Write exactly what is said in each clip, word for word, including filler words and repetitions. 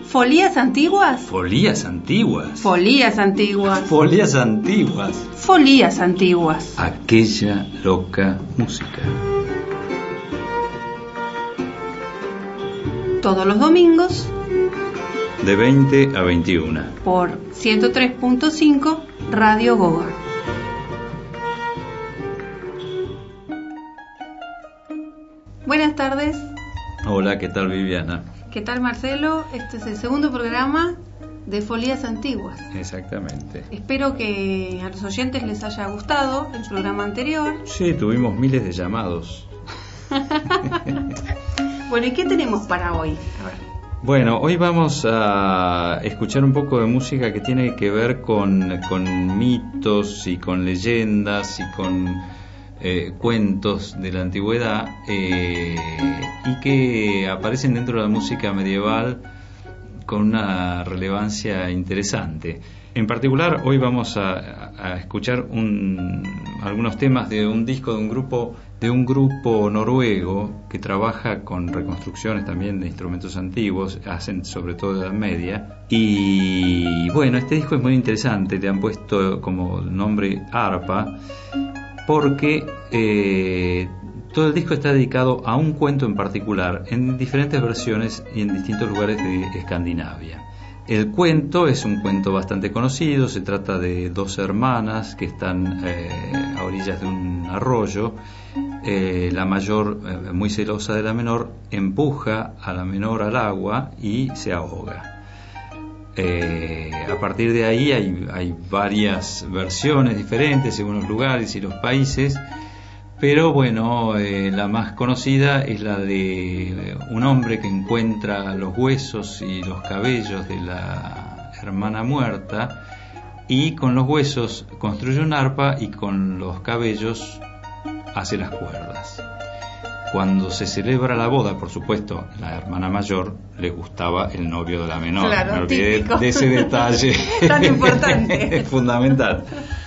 ¿Folías antiguas? Folías antiguas. Folías antiguas. Folías antiguas. Folías antiguas. Aquella loca música. Todos los domingos. De veinte a veintiuno. Por ciento tres punto cinco Radio Goga. Buenas tardes. Hola, ¿qué tal, Viviana? ¿Qué tal, Marcelo? Este es el segundo programa de Folías Antiguas. Exactamente. Espero que a los oyentes les haya gustado el programa anterior. Sí, tuvimos miles de llamados. Bueno, ¿y qué tenemos para hoy? A ver. Bueno, hoy vamos a escuchar un poco de música que tiene que ver con, con mitos y con leyendas y con eh, cuentos de la antigüedad eh, y que aparecen dentro de la música medieval con una relevancia interesante. En particular, hoy vamos a, a escuchar un, algunos temas de un disco de un grupo de un grupo noruego que trabaja con reconstrucciones también de instrumentos antiguos, hacen sobre todo de Edad Media. Y bueno, este disco es muy interesante, le han puesto como nombre Arpa, porque eh, todo el disco está dedicado a un cuento en particular, en diferentes versiones y en distintos lugares de Escandinavia. El cuento es un cuento bastante conocido, se trata de dos hermanas que están eh, a orillas de un arroyo. Eh, la mayor, eh, muy celosa de la menor, empuja a la menor al agua y se ahoga. Eh, a partir de ahí hay, hay varias versiones diferentes según los lugares y los países, pero bueno, eh, la más conocida es la de un hombre que encuentra los huesos y los cabellos de la hermana muerta y con los huesos construye un arpa y con los cabellos hace las cuerdas. Cuando se celebra la boda, por supuesto, la hermana mayor le gustaba el novio de la menor. Claro, me olvidé típico. de ese detalle Tan importante. es fundamental.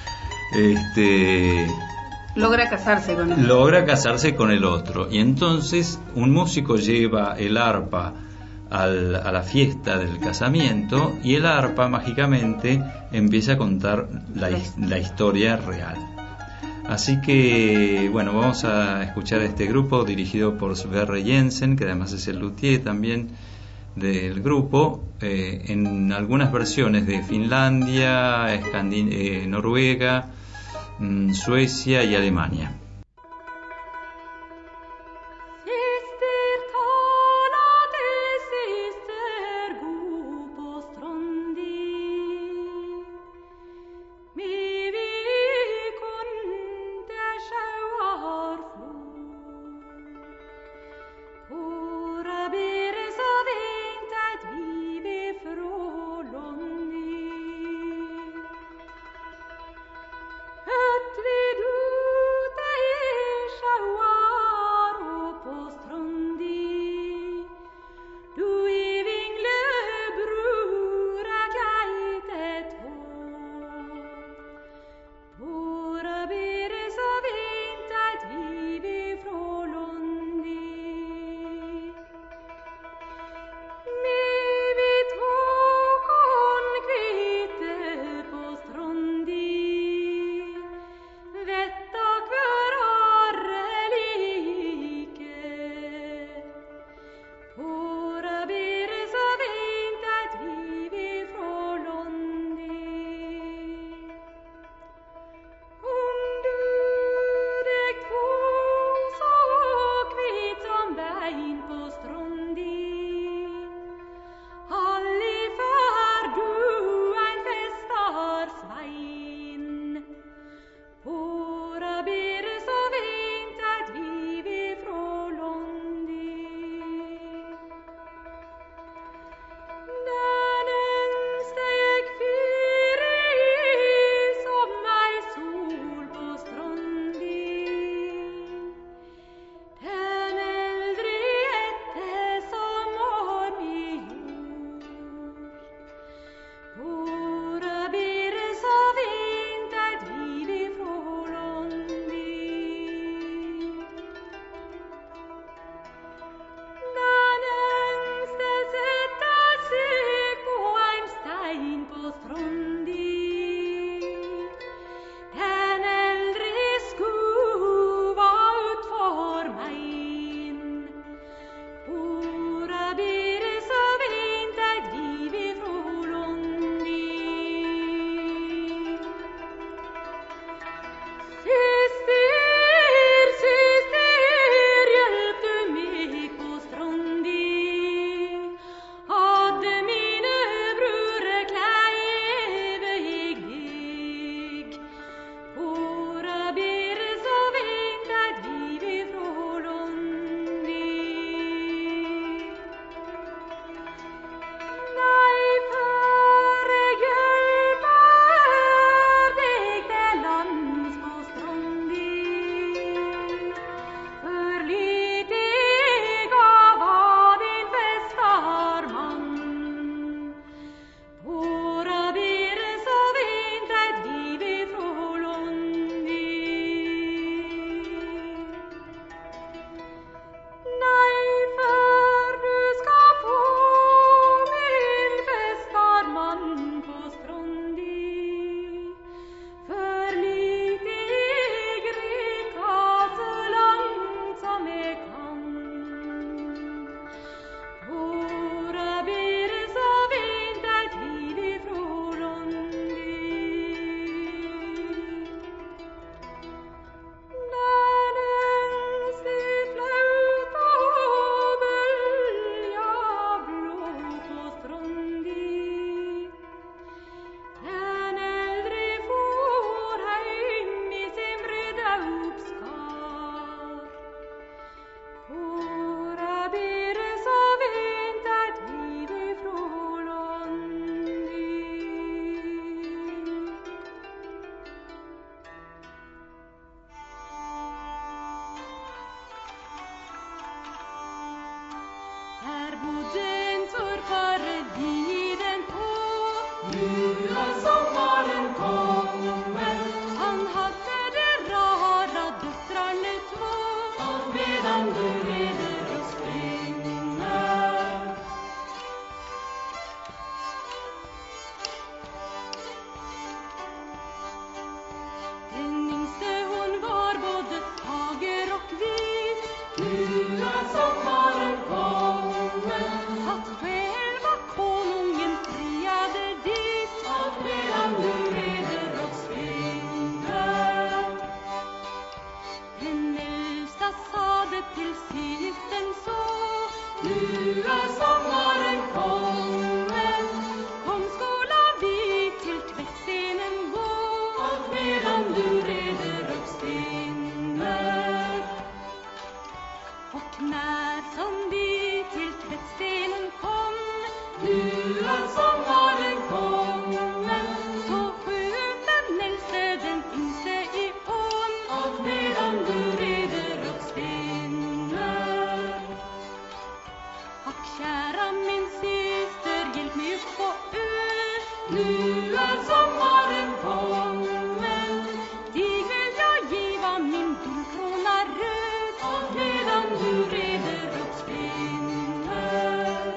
Este Logra casarse con él. logra casarse con el otro y entonces un músico lleva el arpa al, a la fiesta del casamiento y el arpa mágicamente empieza a contar la, la historia real. Así que, bueno, vamos a escuchar a este grupo dirigido por Sverre Jensen, que además es el luthier también del grupo, eh, en algunas versiones de Finlandia, Escandin- eh, Noruega, mmm, Suecia y Alemania. At vi du bodde en torpare vid en å. Nu är sommaren kommen. Han hade de rara döttrarna två. Och medan du reder och springer. Den yngste hon var både fager och vit. Nu är sommaren kommen. Att själva konungen friade dit. Och medan du reder och springer. Den äldsta sade till systern så. Nu är sommaren kommen. Kom skola vi till tvättstenen gå. Och medan du reder och spinner. Och när som vi till tvättstenen kom. Nu är sommaren kommen. Så skjut den äldste den yngste i ån. Och medan du reder och spinner. Och kära min syster, hjälp mig upp på ö. Nu är sommaren kommen. Dig vill jag giva min guldkrona röd. Och medan du reder och spinner.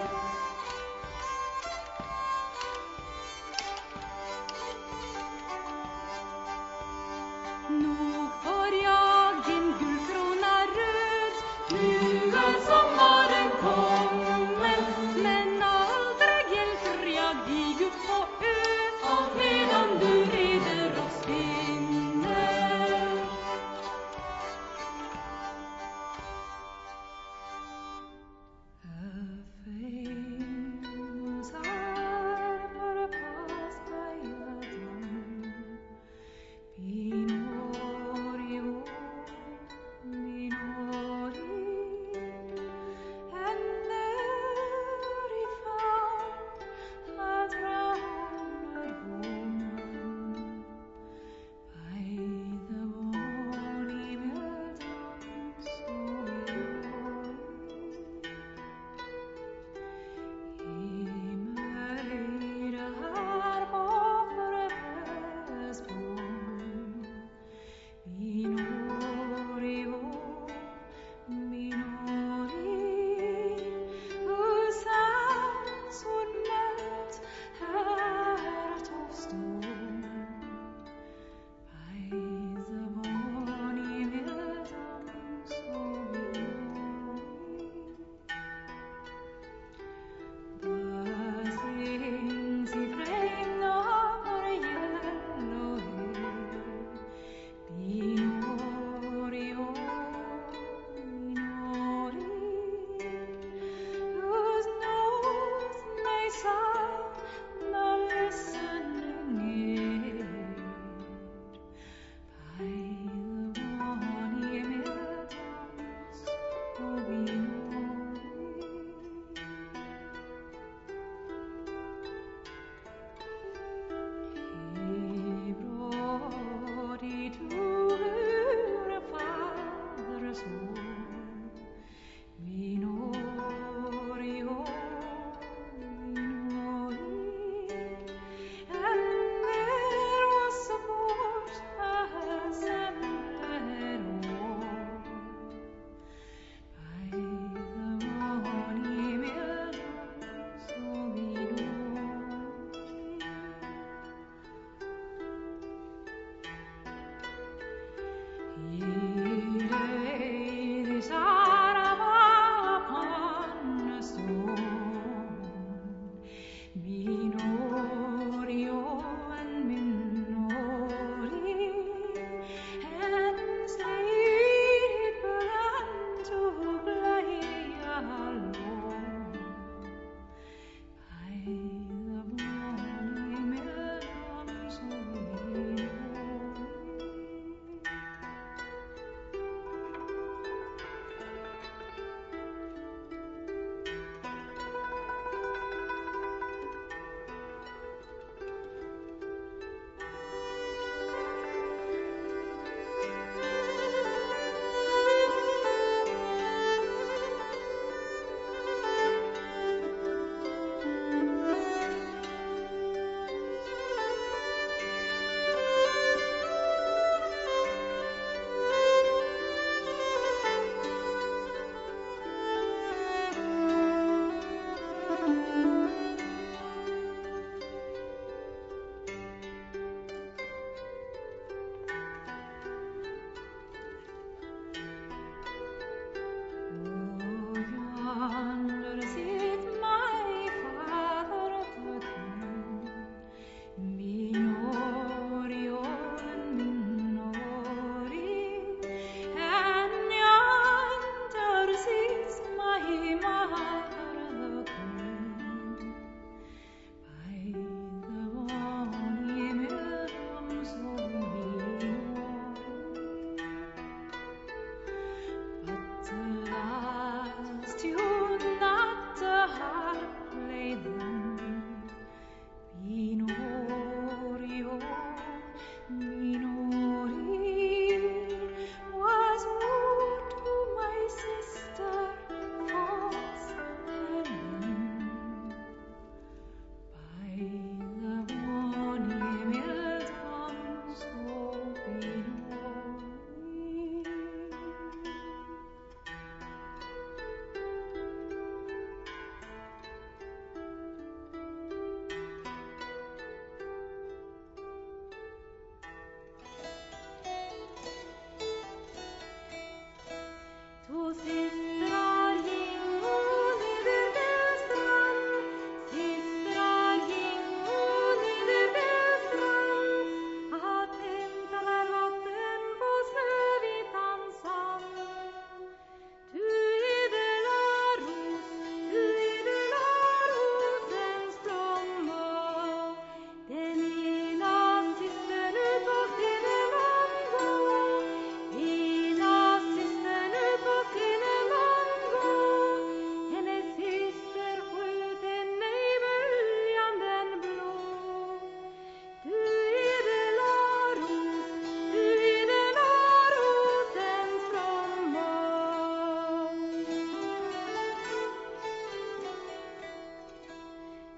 Nog får jag din guldkrona röd. Nu är sommaren kommen. Men aldrig hjälper jag dig upp på ö. Och medan du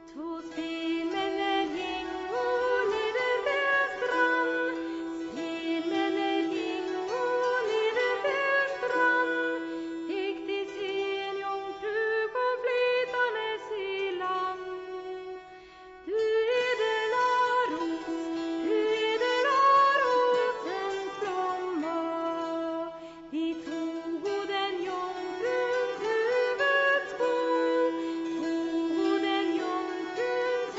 Tog den jungfruns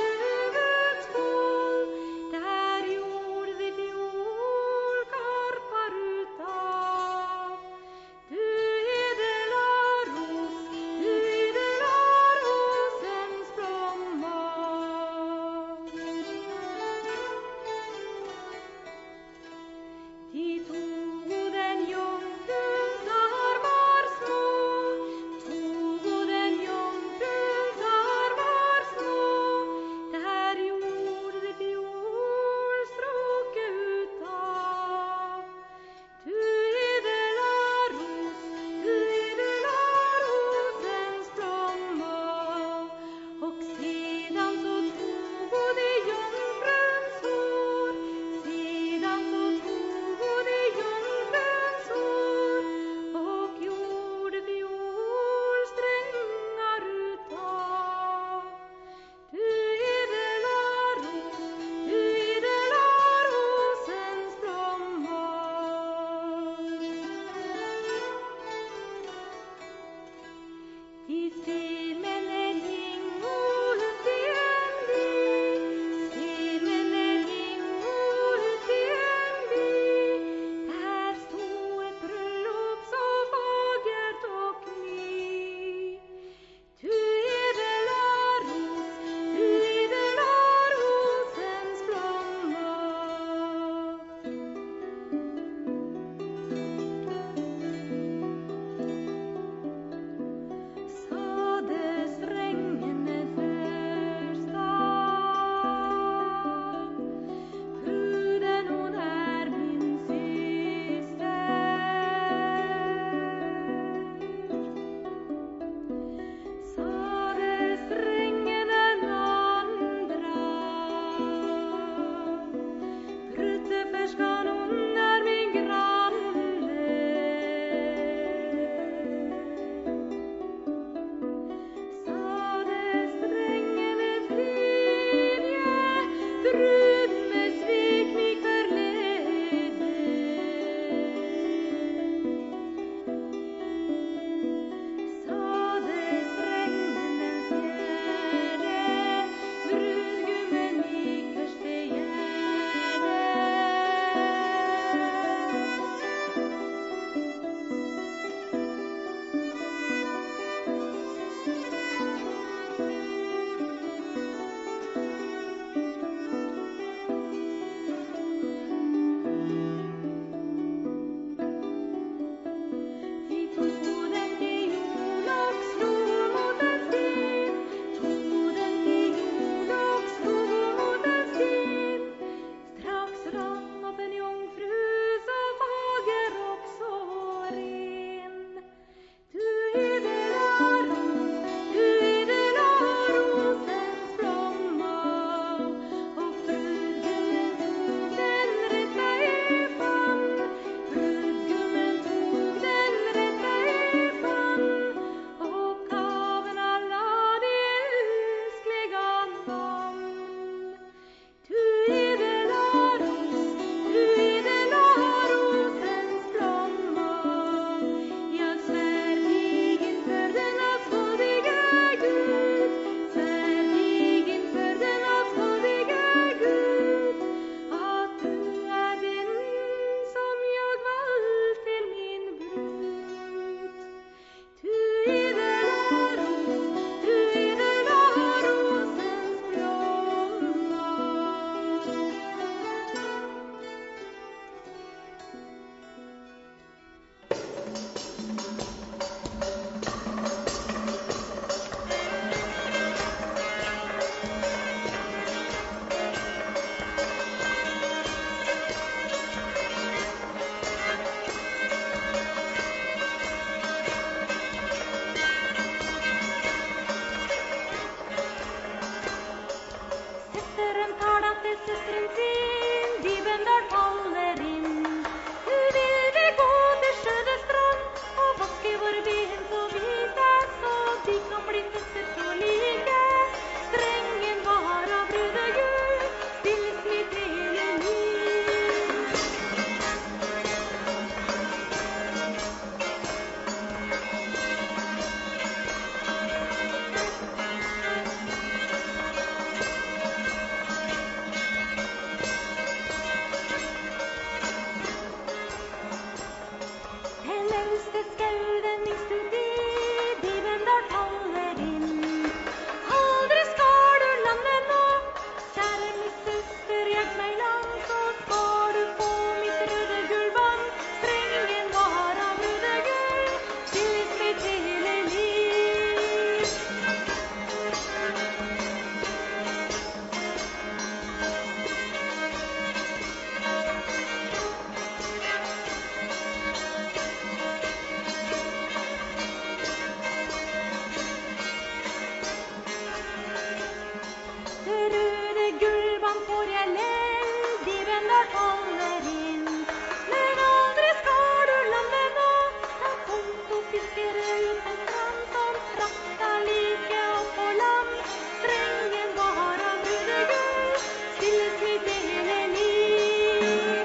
får jag liven där kommer in. Men aldrig ska du landa ta fot och fiskar ut en strand som fraktar lika upp på land. Strängen bara brudegul, stille smitt i hela liv.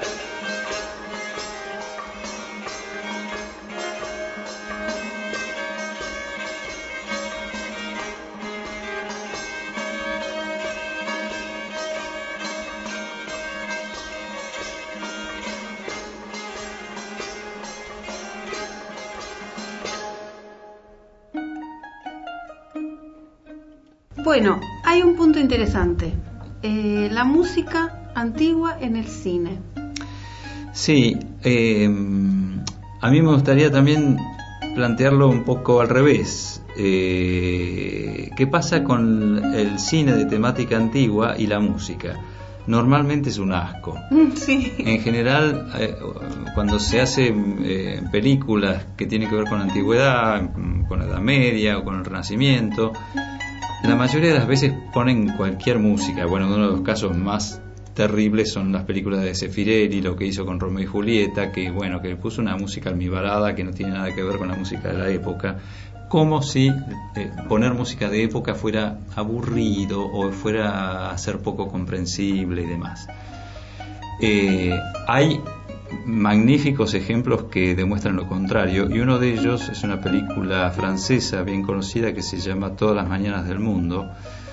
Bueno, hay un punto interesante. Eh, la música antigua en el cine. Sí, eh, a mí me gustaría también plantearlo un poco al revés. Eh, ¿Qué pasa con el cine de temática antigua y la música? Normalmente es un asco. Sí. En general, eh, cuando se hacen eh, películas que tienen que ver con la antigüedad, con la Edad Media o con el Renacimiento, la mayoría de las veces ponen cualquier música. Bueno, uno de los casos más terribles son las películas de Zeffirelli, lo que hizo con Romeo y Julieta, que bueno, que puso una música almibarada que no tiene nada que ver con la música de la época, como si eh, poner música de época fuera aburrido o fuera a ser poco comprensible y demás. Eh, hay magníficos ejemplos que demuestran lo contrario, y uno de ellos es una película francesa bien conocida que se llama Todas las mañanas del mundo,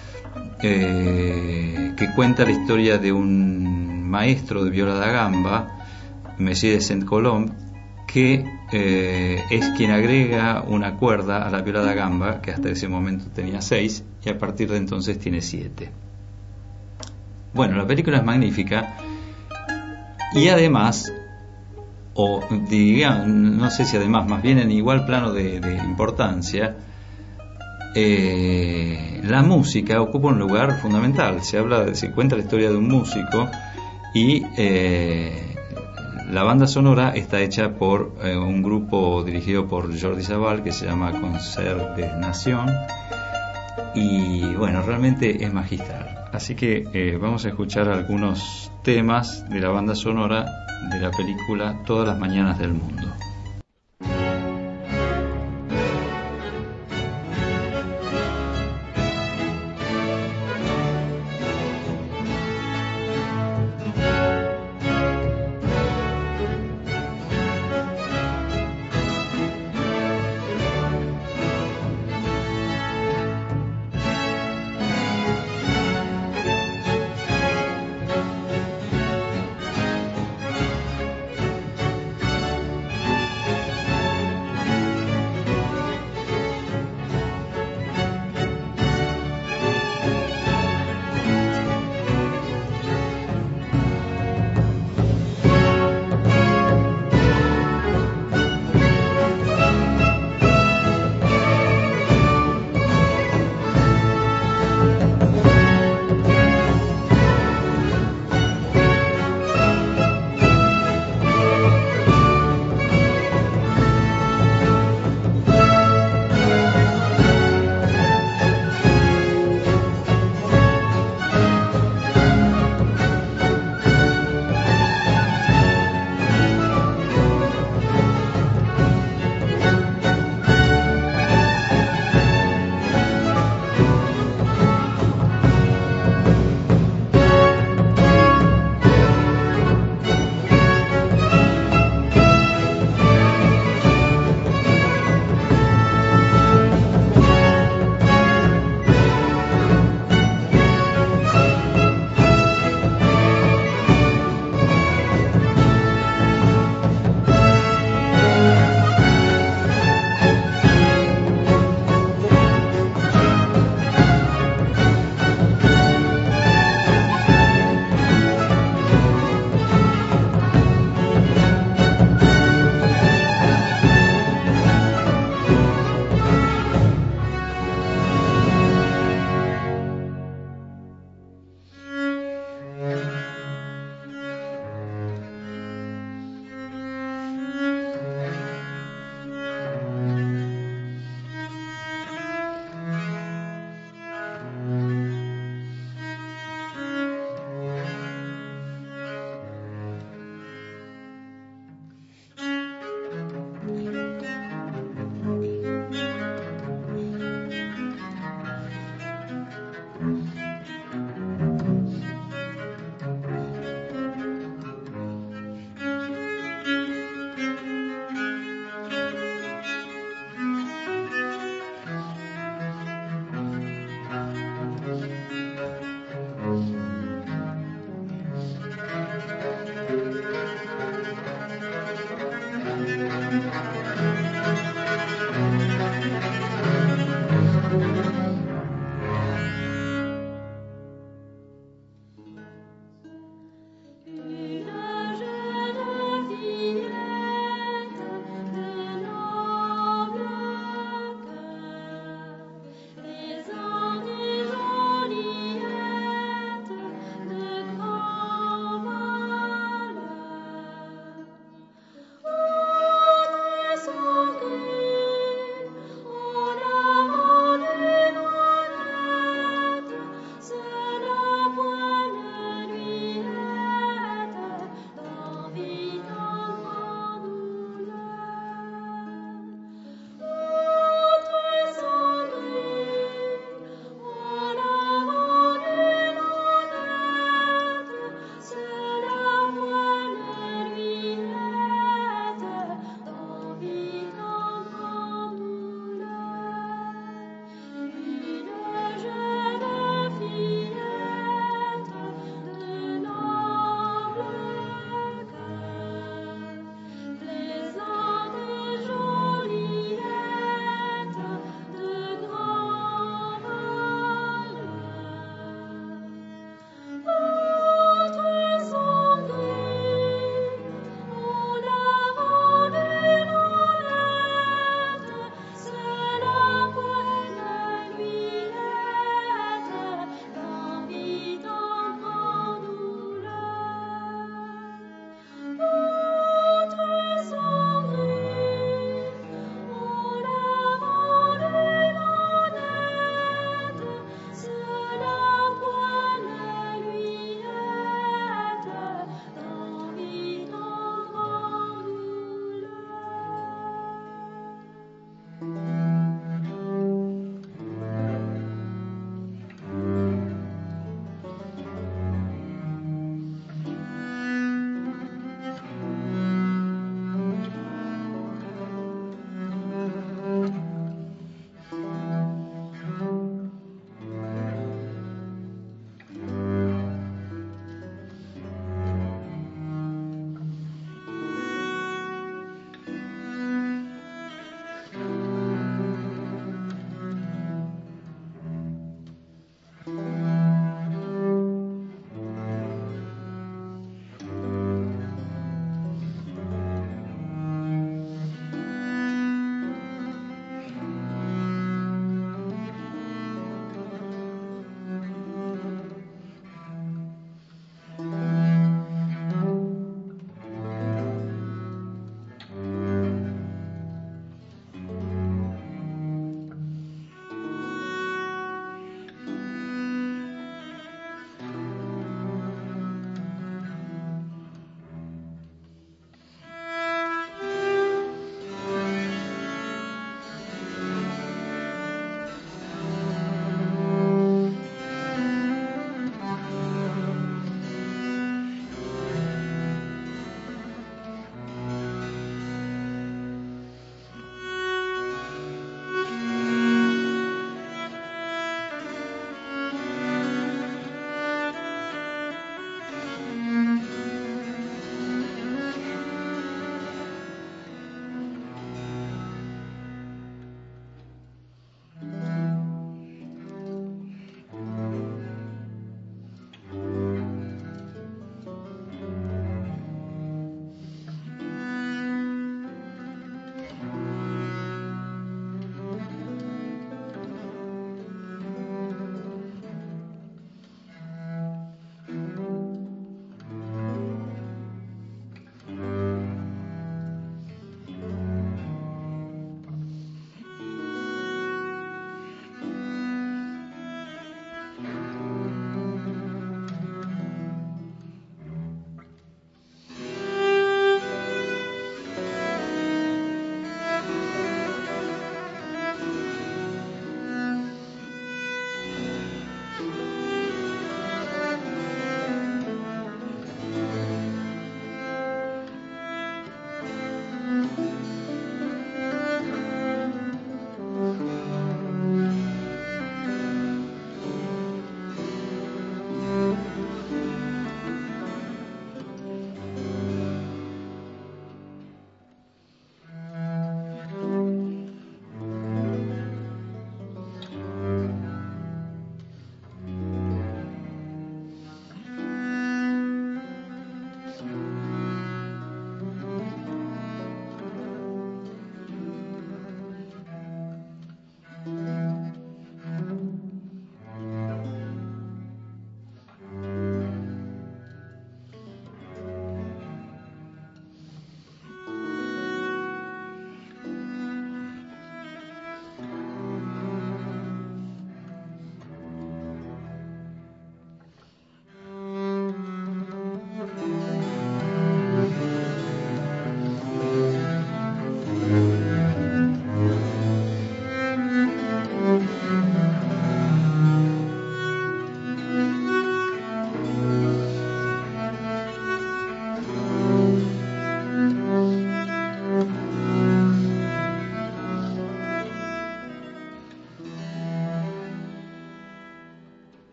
eh, que cuenta la historia de un maestro de viola da gamba, Messier de Saint-Colomb, que eh, es quien agrega una cuerda a la viola da gamba, que hasta ese momento tenía seis, y a partir de entonces tiene siete. Bueno, la película es magnífica, y además, o digamos, no sé si además, más bien en igual plano de, de importancia, eh, la música ocupa un lugar fundamental. Se habla, se cuenta la historia de un músico, y eh, la banda sonora está hecha por eh, un grupo dirigido por Jordi Savall que se llama Concert des Nations, y bueno, realmente es magistral. Así que eh, vamos a escuchar algunos temas de la banda sonora de la película Todas las mañanas del mundo.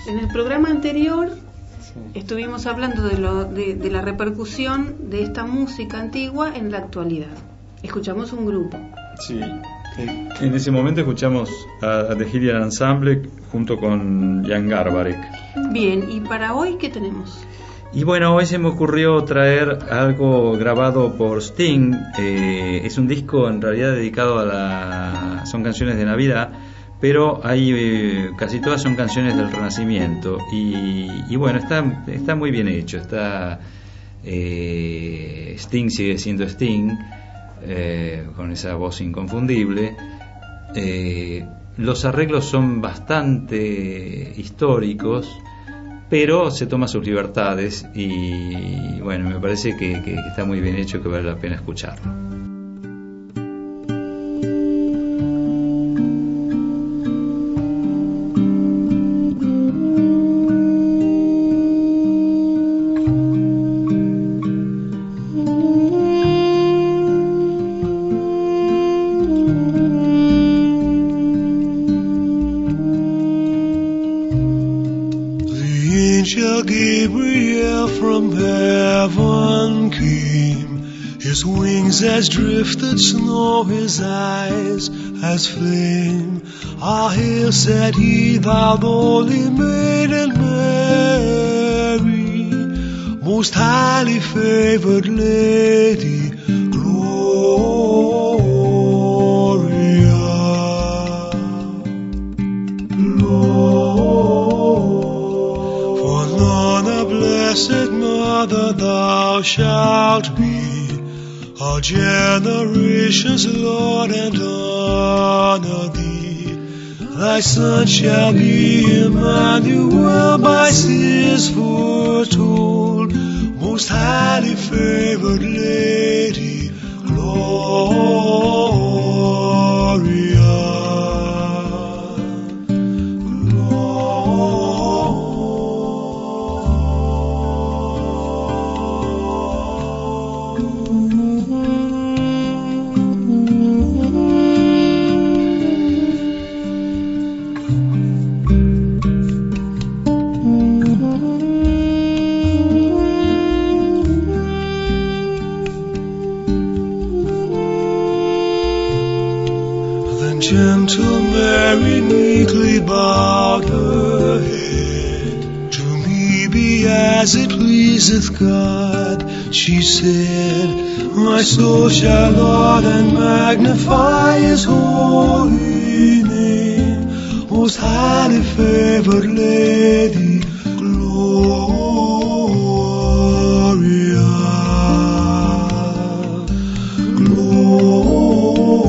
En el programa anterior estuvimos hablando de, lo, de, de la repercusión de esta música antigua en la actualidad. Escuchamos un grupo. Sí. En ese momento escuchamos a, a The Hilliard Ensemble junto con Jan Garbarek. Bien, ¿y para hoy qué tenemos? Y bueno, hoy se me ocurrió traer algo grabado por Sting. Eh, es un disco en realidad dedicado a la... son canciones de Navidad, pero hay eh, casi todas son canciones del Renacimiento. Y, y bueno, está, está muy bien hecho. Está eh, Sting sigue siendo Sting, eh, con esa voz inconfundible. Eh, los arreglos son bastante históricos, pero se toma sus libertades y bueno, me parece que, que, que está muy bien hecho, que vale la pena escucharlo. Gabriel from heaven came, his wings as drifted snow, his eyes as flame. Ah, hail, said he, thou holy maiden Mary, most highly favored lady, Gloria. Blessed Mother, thou shalt be all generations, Lord, and honor thee. Thy Son shall be Emmanuel, by seers foretold, most highly favored lady, Gloria. Gentle Mary meekly bowed her head. To me be as it pleaseth God, she said. My soul shall laud and magnify his holy name, most highly favored lady, Gloria. Gloria.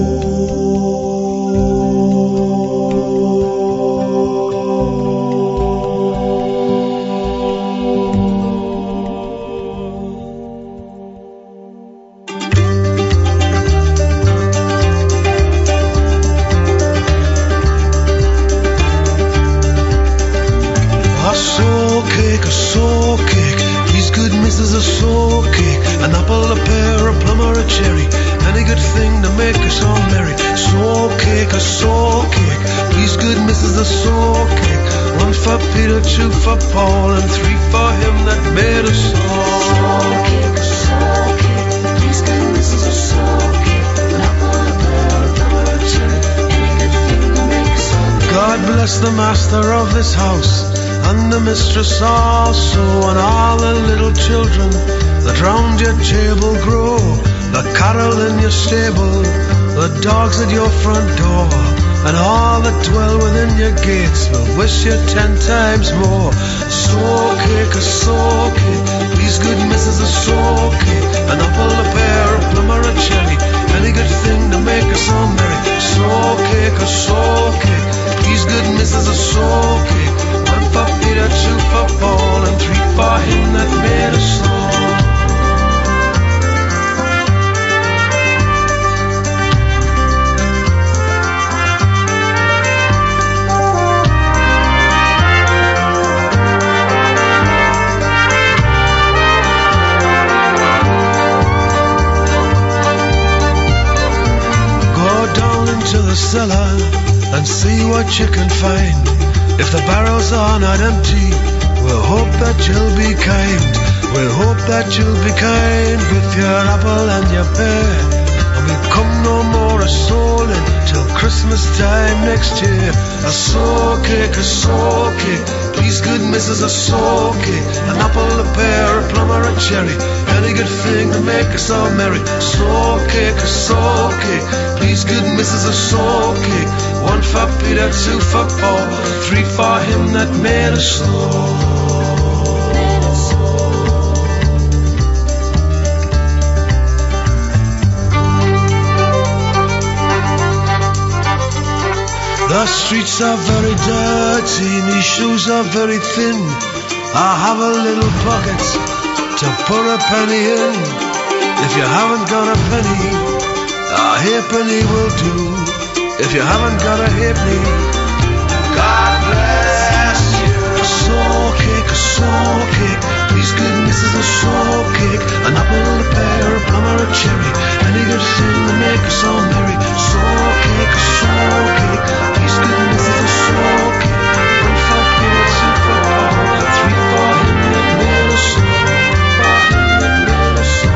Two for Paul and three for him that made us all. Soul cake, soul cake, please good missus a soul cake, not for a pearl, or a cherry, any good thing to make us all. God bless the master of this house and the mistress also, and all the little children that round your table grow, the cattle in your stable, the dogs at your front door, and all that dwell within your gates will wish you ten times more. Soul cake, a soul cake, please good missus a soul cake, an apple, a pear, a plum or a cherry, any good thing to make us all merry. Soul cake, a soul cake, please good missus a soul cake, one for Peter, two for Paul, and three for him that made us all. To the cellar and see what you can find. If the barrels are not empty, we'll hope that you'll be kind. We'll hope that you'll be kind with your apple and your pear. And we'll come no more a souling till Christmas time next year. A soul cake, a soul cake, please good missus, a soul cake. An apple, a pear, a plum or a cherry, any good thing to make us all merry. Soul cake, a soul cake, please good missus, a soul cake. One for Peter, two for Paul, three for him that made us slow. The streets are very dirty, my shoes are very thin. I have a little pocket to put a penny in. If you haven't got a penny, a halfpenny will do. If you haven't got a halfpenny, God bless you. A soul cake, a soul cake, please good missus, a soul cake. An apple, a pear, a plum or a cherry, any good thing to make us all merry. Soul cake, a soul cake, please good missus, a soul cake. One for Peter, two for Paul, three for him that made us slow. For him that made us slow.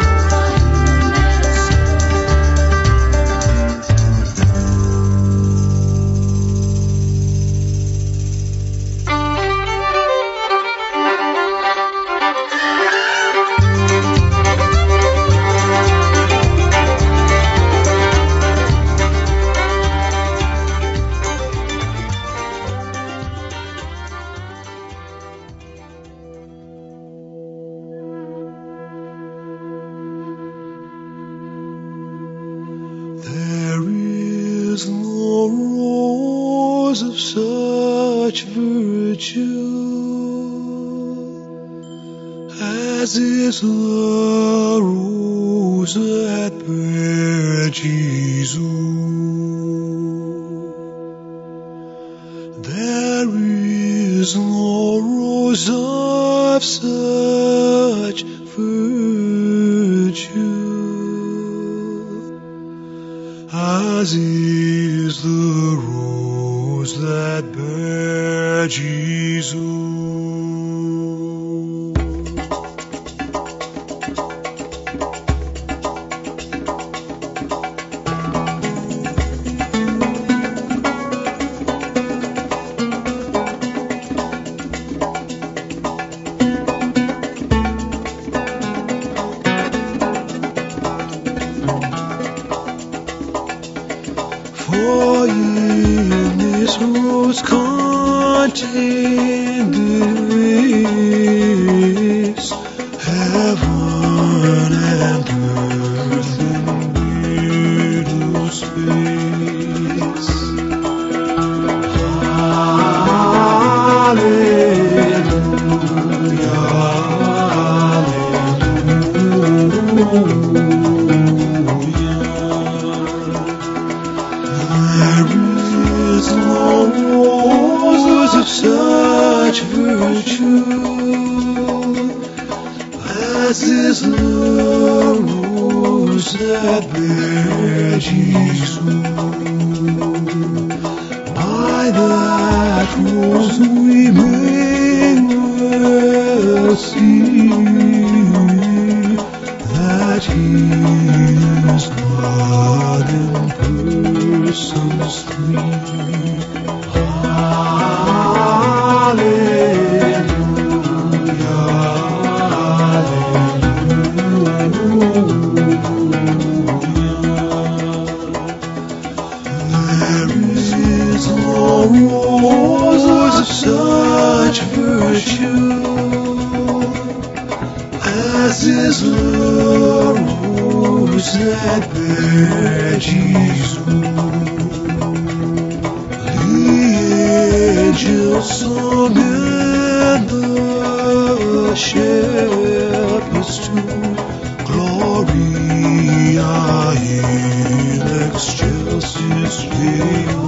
As is the rose that bare Jesus, there is no rose of such virtue as is the rose that bare Jesus. For in this rose contained is heaven and earth in middle space. Hallelujah, rose of such virtue as is the rose that bare Jesus. By that rose we may well see that He is God in persons three. Such virtue as is the rose that bare Jesus. The angels sung and the shepherds too, Gloria in excelsis Deo.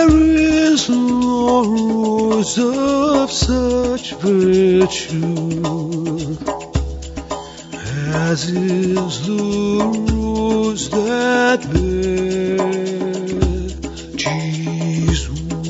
There is no rose of such virtue as is the rose that bears Jesus.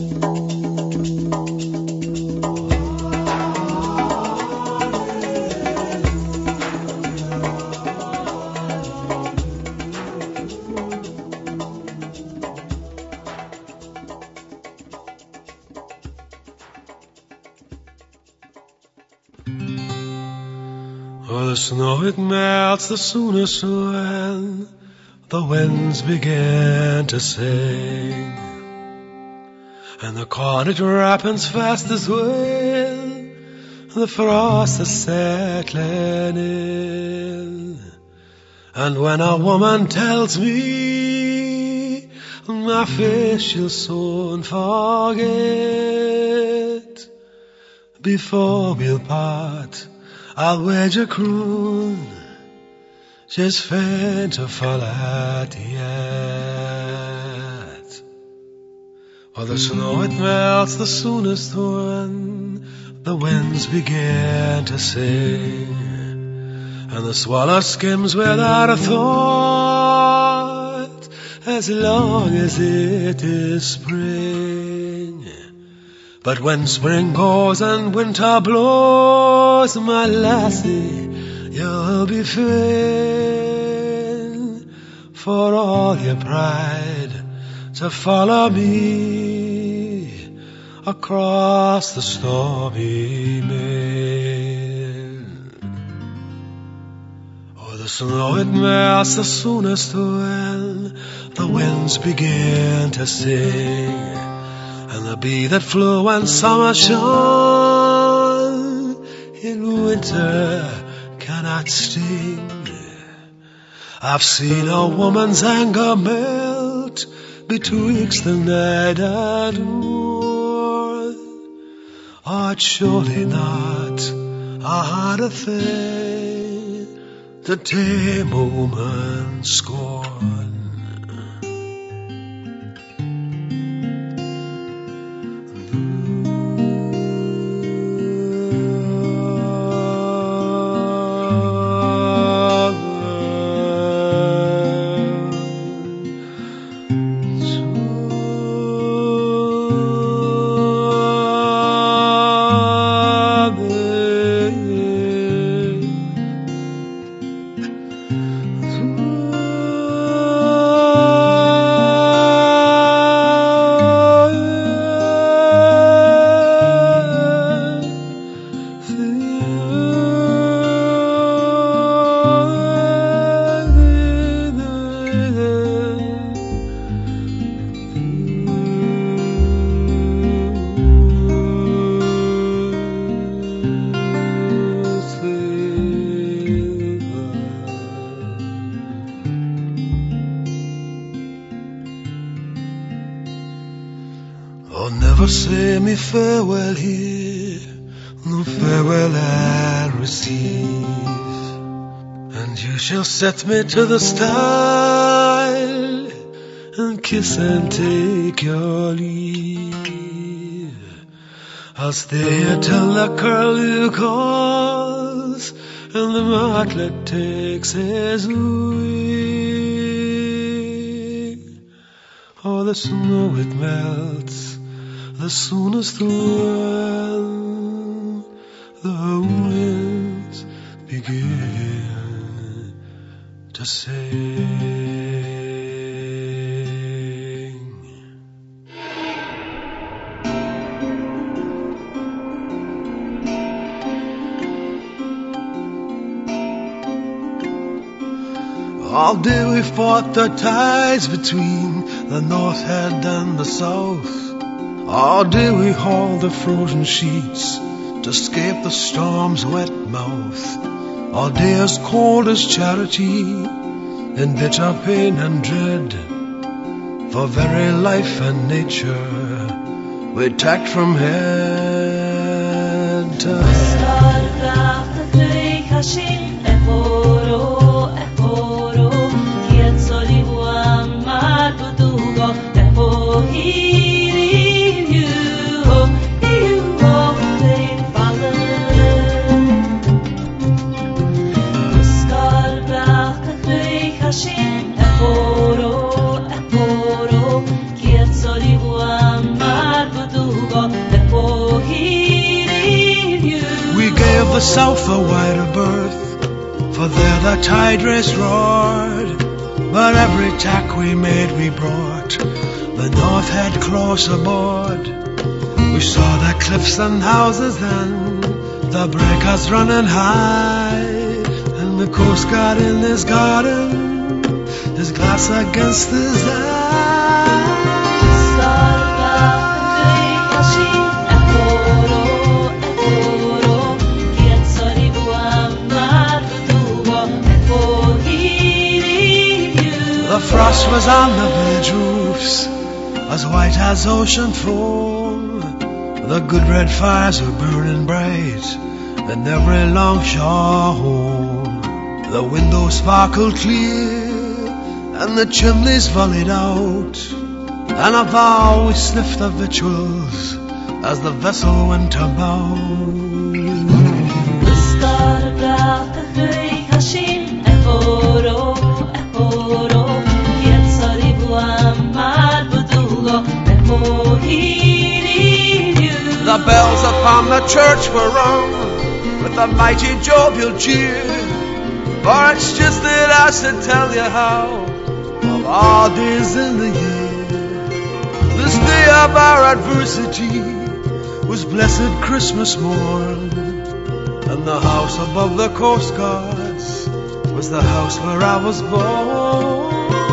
Oh, the snow it melts the soonest when the winds begin to sing, and the corn it ripens fastest when the frost is settling in. And when a woman tells me my face she'll soon forget, before we'll part I'll wage a croon, she's fain to fall at yet. For the snow it melts the soonest when the winds begin to sing, and the swallow skims without a thought as long as it is spring. But when spring goes and winter blows, my lassie, you'll be fain for all your pride to follow me across the stormy main. Oh, the snow it melts the soonest when the winds begin to sing, and the bee that flew when summer shone in winter cannot sting. I've seen a woman's anger melt betwixt the night and morn. Oh, it's surely not a harder thing to tame a woman's scorn. Oh, never say me farewell here, no farewell I receive, and you shall set me to the stile and kiss and take your leave. I'll stay here till the curlew calls and the martlet takes his wing. Oh, the snow it melts the soonest when the winds begin to sing. All day we fought the tides between the north head and the south. All day we hauled the frozen sheets to escape the storm's wet mouth. All day as cold as charity, in bitter pain and dread, for very life and nature we tacked from head to head. the south a wider berth, for there the tide race roared. But every tack we made we brought the north head close aboard. We saw the cliffs and houses then, the breakers running high, and the coast guard in his garden, his glass against his eye. The frost was on the village roofs, as white as ocean foam. The good red fires were burning bright in every longshore home. The windows sparkled clear, and the chimneys volleyed out, and a vow we sniffed the victuals as the vessel went about. The bells upon the church were rung with a mighty jovial cheer, for it's just that I should tell you how, of all days in the year, this day of our adversity was blessed Christmas morn, and the house above the coast guards was the house where I was born.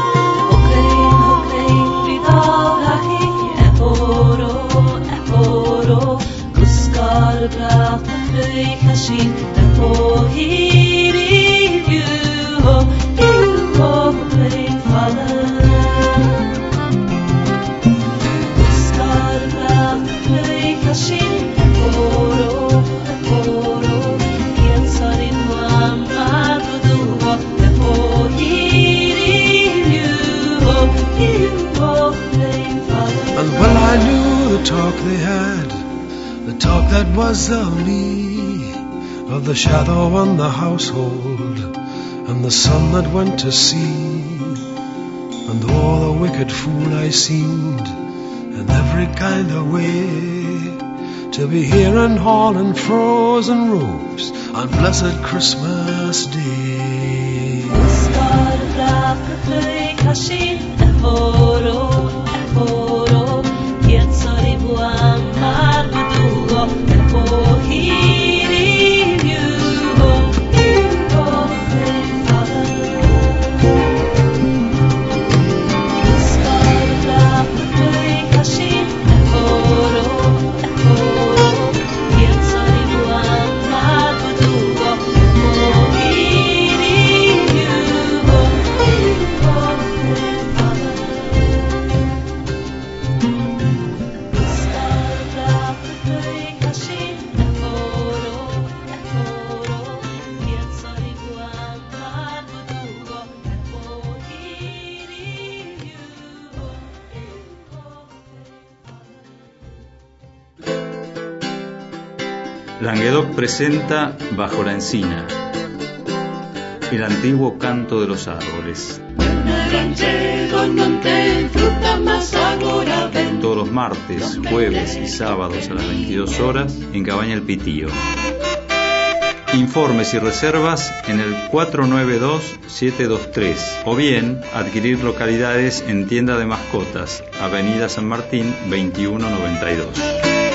And well I knew the talk they had, the talk that was of me, of the shadow on the household, and the son that went to sea. And all a wicked fool I seemed, in every kind of way, to be here and hauling frozen ropes on blessed Christmas Day. Languedoc presenta Bajo la encina, el antiguo canto de los árboles. Todos los martes, jueves y sábados a las veintidós horas en Cabaña El Pitío. Informes y reservas en el cuatro nueve dos siete dos tres o bien adquirir localidades en Tienda de Mascotas, Avenida San Martín veintiuno noventa y dos.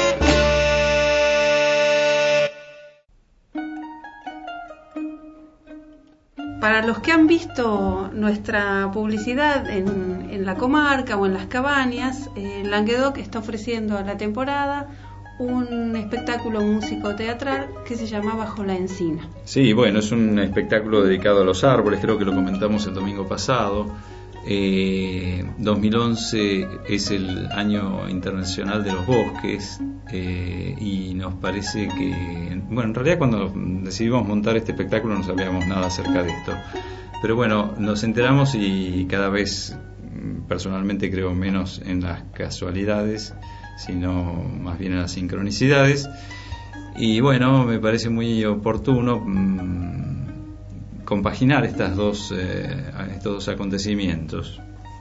Para los que han visto nuestra publicidad en, en la comarca o en las cabañas, eh, Languedoc está ofreciendo a la temporada un espectáculo músico-teatral que se llama Bajo la encina. Sí, bueno, es un espectáculo dedicado a los árboles, creo que lo comentamos el domingo pasado. Eh, dos mil once es el año internacional de los bosques eh, y nos parece que, bueno, en realidad cuando decidimos montar este espectáculo no sabíamos nada acerca de esto, pero bueno, nos enteramos y cada vez personalmente creo menos en las casualidades, sino más bien en las sincronicidades, y bueno, me parece muy oportuno mmm, compaginar estas dos, eh, estos dos acontecimientos.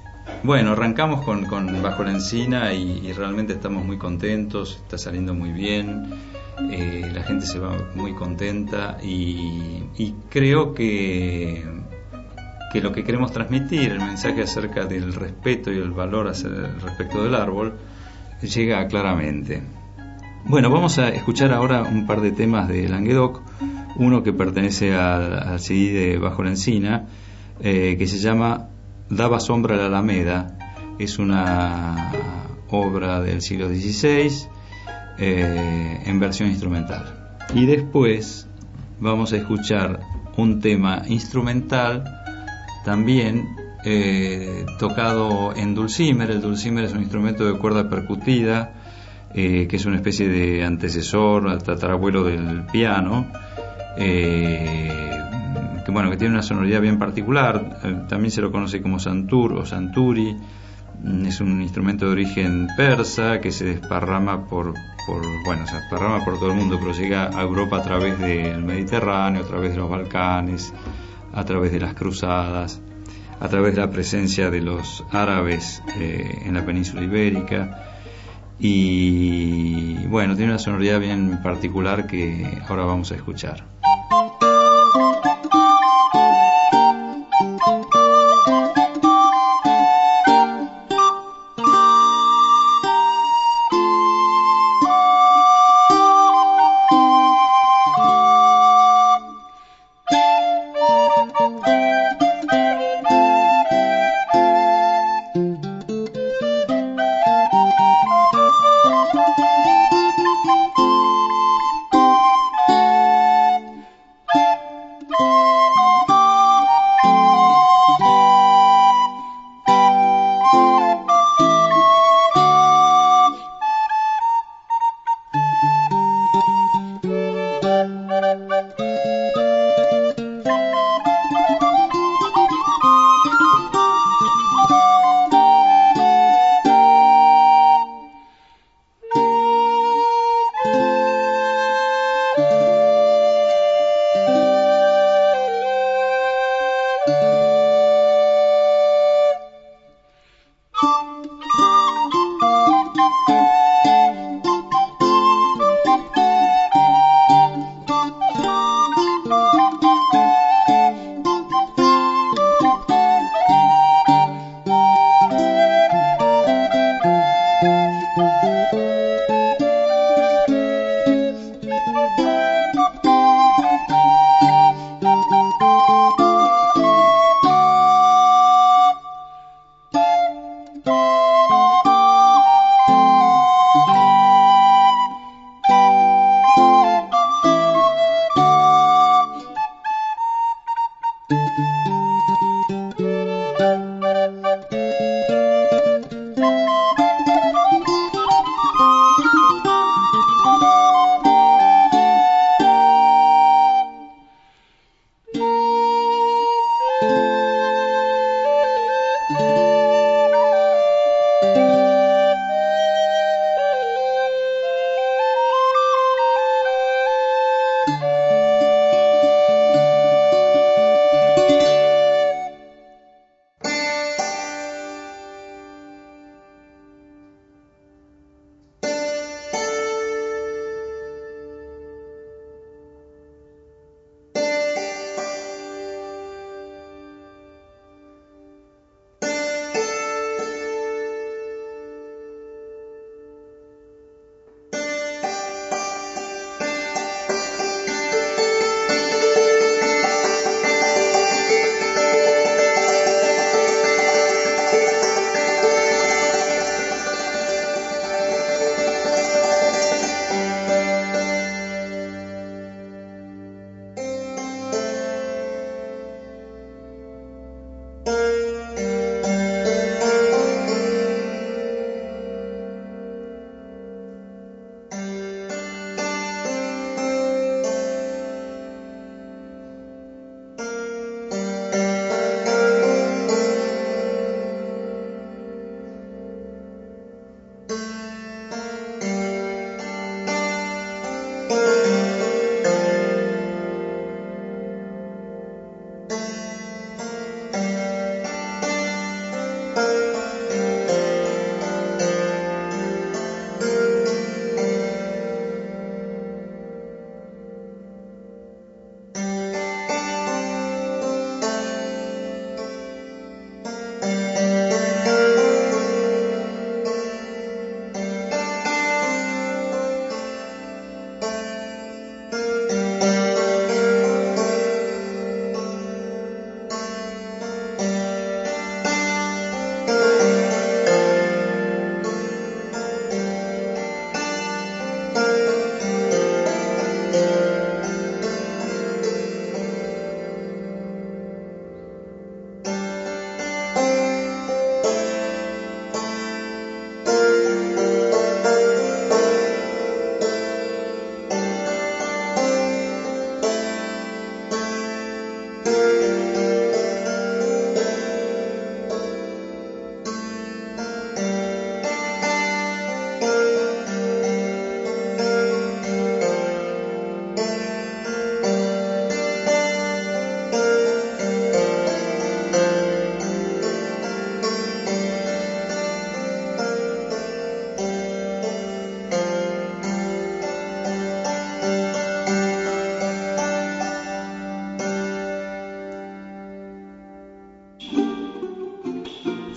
Bueno, arrancamos con, con Bajo la Encina y, y realmente estamos muy contentos, está saliendo muy bien, eh, la gente se va muy contenta y, y creo que, que lo que queremos transmitir, el mensaje acerca del respeto y el valor hacia el respecto del árbol, llega claramente. Bueno, vamos a escuchar ahora un par de temas de Languedoc, uno que pertenece al, al C D de Bajo la Encina, eh, que se llama Daba sombra a la Alameda. Es una obra del siglo dieciséis eh, en versión instrumental. Y después vamos a escuchar un tema instrumental también eh, tocado en dulcimer. El dulcimer es un instrumento de cuerda percutida, eh, que es una especie de antecesor, tatarabuelo del piano, eh, que bueno, que tiene una sonoridad bien particular. Eh, también se lo conoce como santur o santuri. Es un instrumento de origen persa que se desparrama por, por bueno, se desparrama por todo el mundo, pero llega a Europa a través del Mediterráneo, a través de los Balcanes, a través de las cruzadas, a través de la presencia de los árabes eh, en la península ibérica. Y bueno, tiene una sonoridad bien particular que ahora vamos a escuchar.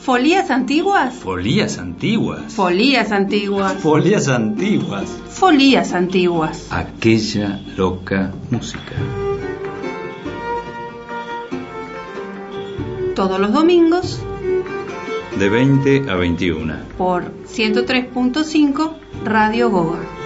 ¿Folías antiguas? Folías antiguas. Folías antiguas. Folías antiguas. Folías antiguas. Aquella loca música. Todos los domingos De veinte a veintiuno. por ciento tres punto cinco Radio Goga.